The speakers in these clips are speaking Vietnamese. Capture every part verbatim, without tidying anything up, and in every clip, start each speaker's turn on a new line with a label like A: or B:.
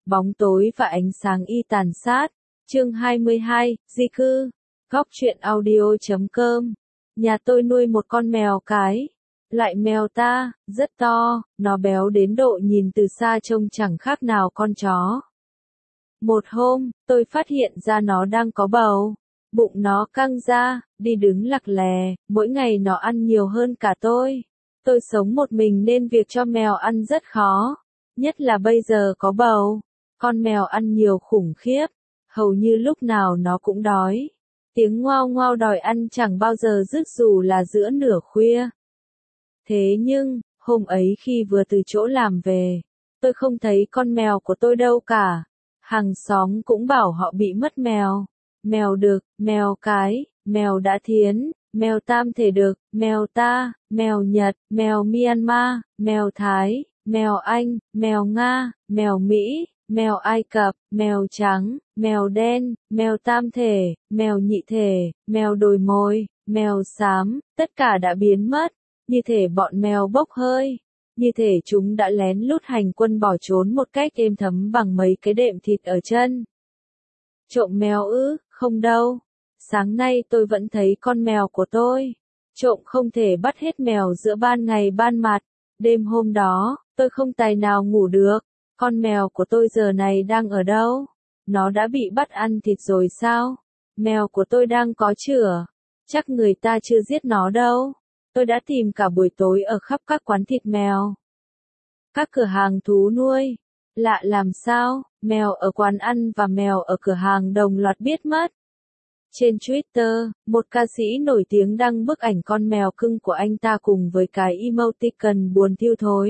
A: Bóng tối và ánh sáng y tàn sát. Chương hai mươi hai, di cư. Góc truyện audio chấm com. Nhà tôi nuôi một con mèo cái. Loại mèo ta, rất to, nó béo đến độ nhìn từ xa trông chẳng khác nào con chó. Một hôm, tôi phát hiện ra nó đang có bầu. Bụng nó căng ra, đi đứng lặc lè, mỗi ngày nó ăn nhiều hơn cả tôi. Tôi sống một mình nên việc cho mèo ăn rất khó. Nhất là bây giờ có bầu. Con mèo ăn nhiều khủng khiếp. Hầu như lúc nào nó cũng đói. Tiếng ngoao ngoao đòi ăn chẳng bao giờ dứt dù là giữa nửa khuya. Thế nhưng, hôm ấy khi vừa từ chỗ làm về, tôi không thấy con mèo của tôi đâu cả. Hàng xóm cũng bảo họ bị mất mèo. Mèo đực, mèo cái, mèo đã thiến, mèo tam thể đực, mèo ta, mèo Nhật, mèo Myanmar, mèo Thái, mèo Anh, mèo Nga, mèo Mỹ, mèo Ai Cập, mèo trắng, mèo đen, mèo tam thể, mèo nhị thể, mèo đồi mồi, mèo xám, tất cả đã biến mất, như thể bọn mèo bốc hơi, như thể chúng đã lén lút hành quân bỏ trốn một cách êm thấm bằng mấy cái đệm thịt ở chân. Trộm mèo ư, không đâu. Sáng nay tôi vẫn thấy con mèo của tôi. Trộm không thể bắt hết mèo giữa ban ngày ban mặt. Đêm hôm đó, tôi không tài nào ngủ được. Con mèo của tôi giờ này đang ở đâu? Nó đã bị bắt ăn thịt rồi sao? Mèo của tôi đang có chửa. Chắc người ta chưa giết nó đâu. Tôi đã tìm cả buổi tối ở khắp các quán thịt mèo. Các cửa hàng thú nuôi. Lạ làm sao, mèo ở quán ăn và mèo ở cửa hàng đồng loạt biết mất. Trên Twitter, một ca sĩ nổi tiếng đăng bức ảnh con mèo cưng của anh ta cùng với cái emoticon buồn thiu thối.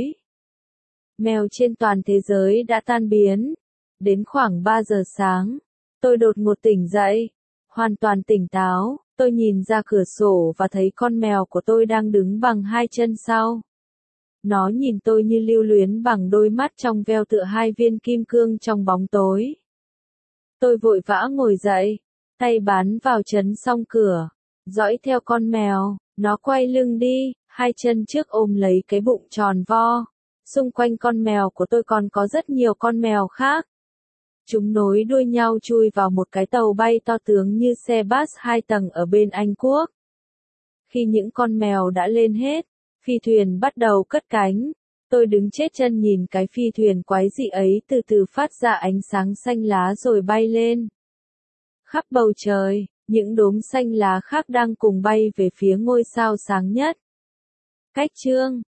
A: Mèo trên toàn thế giới đã tan biến. Đến khoảng ba giờ sáng, tôi đột ngột tỉnh dậy. Hoàn toàn tỉnh táo, tôi nhìn ra cửa sổ và thấy con mèo của tôi đang đứng bằng hai chân sau. Nó nhìn tôi như lưu luyến bằng đôi mắt trong veo tựa hai viên kim cương trong bóng tối. Tôi vội vã ngồi dậy, tay bám vào chắn song cửa, dõi theo con mèo, nó quay lưng đi, hai chân trước ôm lấy cái bụng tròn vo. Xung quanh con mèo của tôi còn có rất nhiều con mèo khác. Chúng nối đuôi nhau chui vào một cái tàu bay to tướng như xe bus hai tầng ở bên Anh Quốc. Khi những con mèo đã lên hết, phi thuyền bắt đầu cất cánh. Tôi đứng chết chân nhìn cái phi thuyền quái dị ấy từ từ phát ra ánh sáng xanh lá rồi bay lên. Khắp bầu trời, những đốm xanh lá khác đang cùng bay về phía ngôi sao sáng nhất. Cách chương